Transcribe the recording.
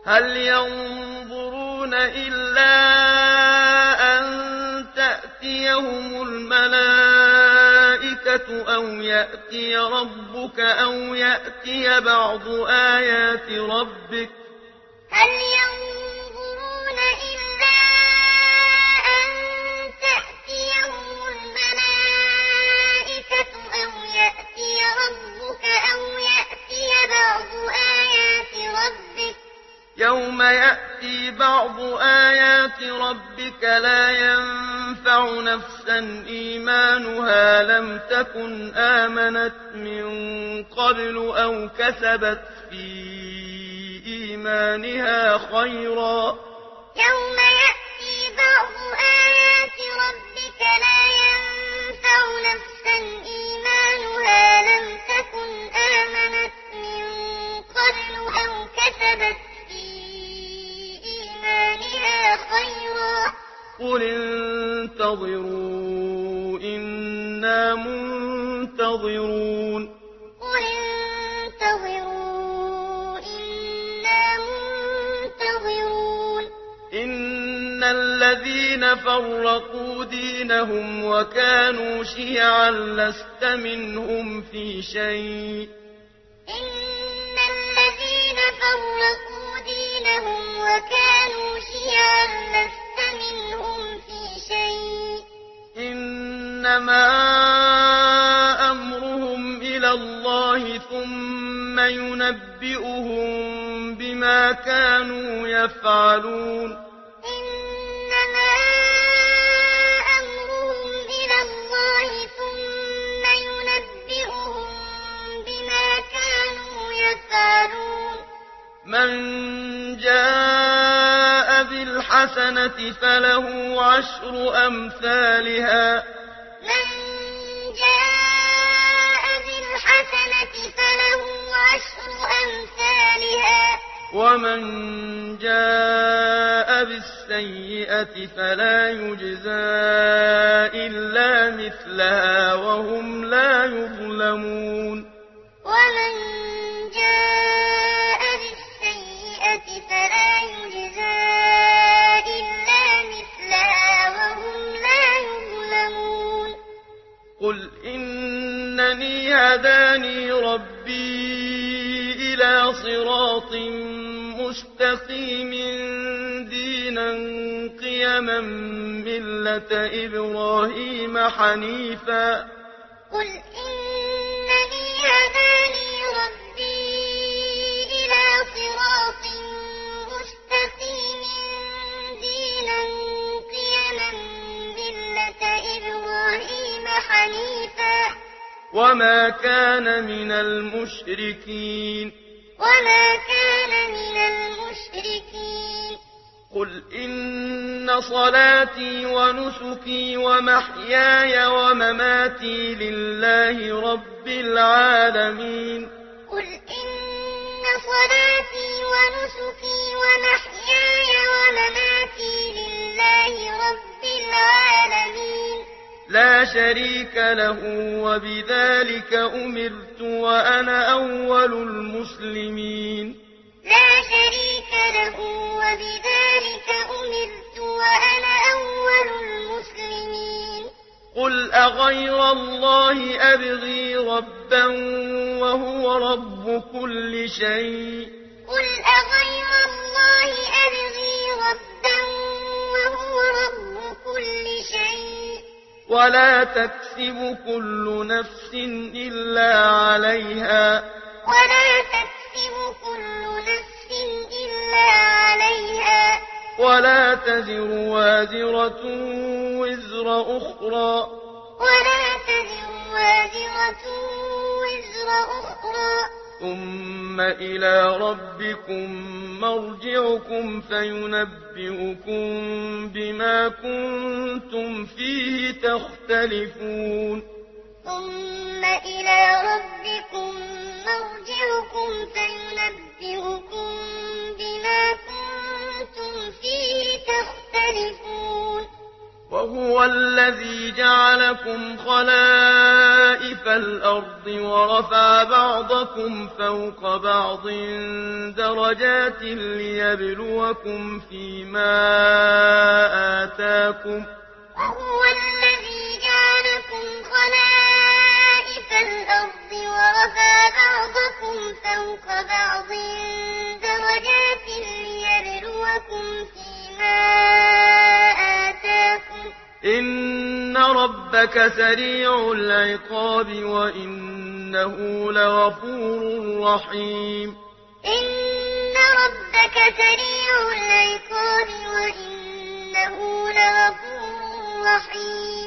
هل ينظرون إلا أن تأتيهم الملائكة أو يأتي ربك أو يأتي بعض آيات ربك هل ينظرون إلا أن تأتيهم الملائكة أو يأتي ربك أو يأتي بعض آيات ربك يوم يأتي بعض آيات ربك لا ينفع نفسا إيمانها لم تكن آمنت من قبل أو كسبت في إيمانها خيرا يوم يأتي بعض آيات ربك لا ينفع نفسا إيمانها لم تكن آمنت من قبل أو كسبت في إيمانها خيرا قل انتظروا إنا منتظرون قل انتظروا إنا منتظرون إن الذين فرقوا دينهم وكانوا شيعا لست منهم في شيء إن الذين فرقوا دينهم وكانوا شيعا لست منهم في شيء إنما أمرهم إلى الله ثم ينبئهم بما كانوا يفعلون إنما أمرهم إلى الله ثم ينبئهم بما كانوا يفعلون من جاء بالحسنة فله عشر أمثالها من جاء بالحسنة فله عشر أمثالها ومن جاء بالسيئة فلا يجزى إلا مثلها وهم لا يظلمون ومن جاء بالسيئة فلا يجزى إلا مثلها وهم لا يظلمون قل إنني هداني ربي إلى صراط مستقيم دينا قيما ملة إبراهيم حنيفا قل إنني هداني ربي إلى صراط مستقيم دينا قيما ملة إبراهيم حنيفا وما كان من المشركين وما كان من المشركين قل إن صلاتي ونسكي ومحياي ومماتي لله رب العالمين قل إن صلاتي ونسكي ومحياي ومماتي لله رب العالمين لا شريك له وبذلك أمرت وأنا أول المسلمين لا شريك له وبذلك أمرت وأنا أول المسلمين قل أغير الله أبغي ربا وهو رب كل شيء قل أغير الله أبغي ربا وهو رب كل شيء ولا تكسب كل نفس إلا عليها ولا تكسب كل نفس إلا عليها ولا تزر وازرة وزر أخرى ولا تزر وازرة وزر أخرى ثم إلى ربكم مرجعكم فينبئكم بما كنتم فيه تختلفون ثم إلى ربكم مرجعكم فينبئكم بما كنتم فيه تختلفون وهو وهو الذي جعلكم خلائف الأرض ورفع بعضكم فوق بعض درجات ليبلوكم فيما آتاكم وهو الذي جعلكم خلائف الأرض ورفع بعضكم فوق بعض درجات ليبلوكم فيما آتاكم إن ربك سريع العقاب وإنه لغفور رحيم إن ربك سريع العقاب وإنه لغفور رحيم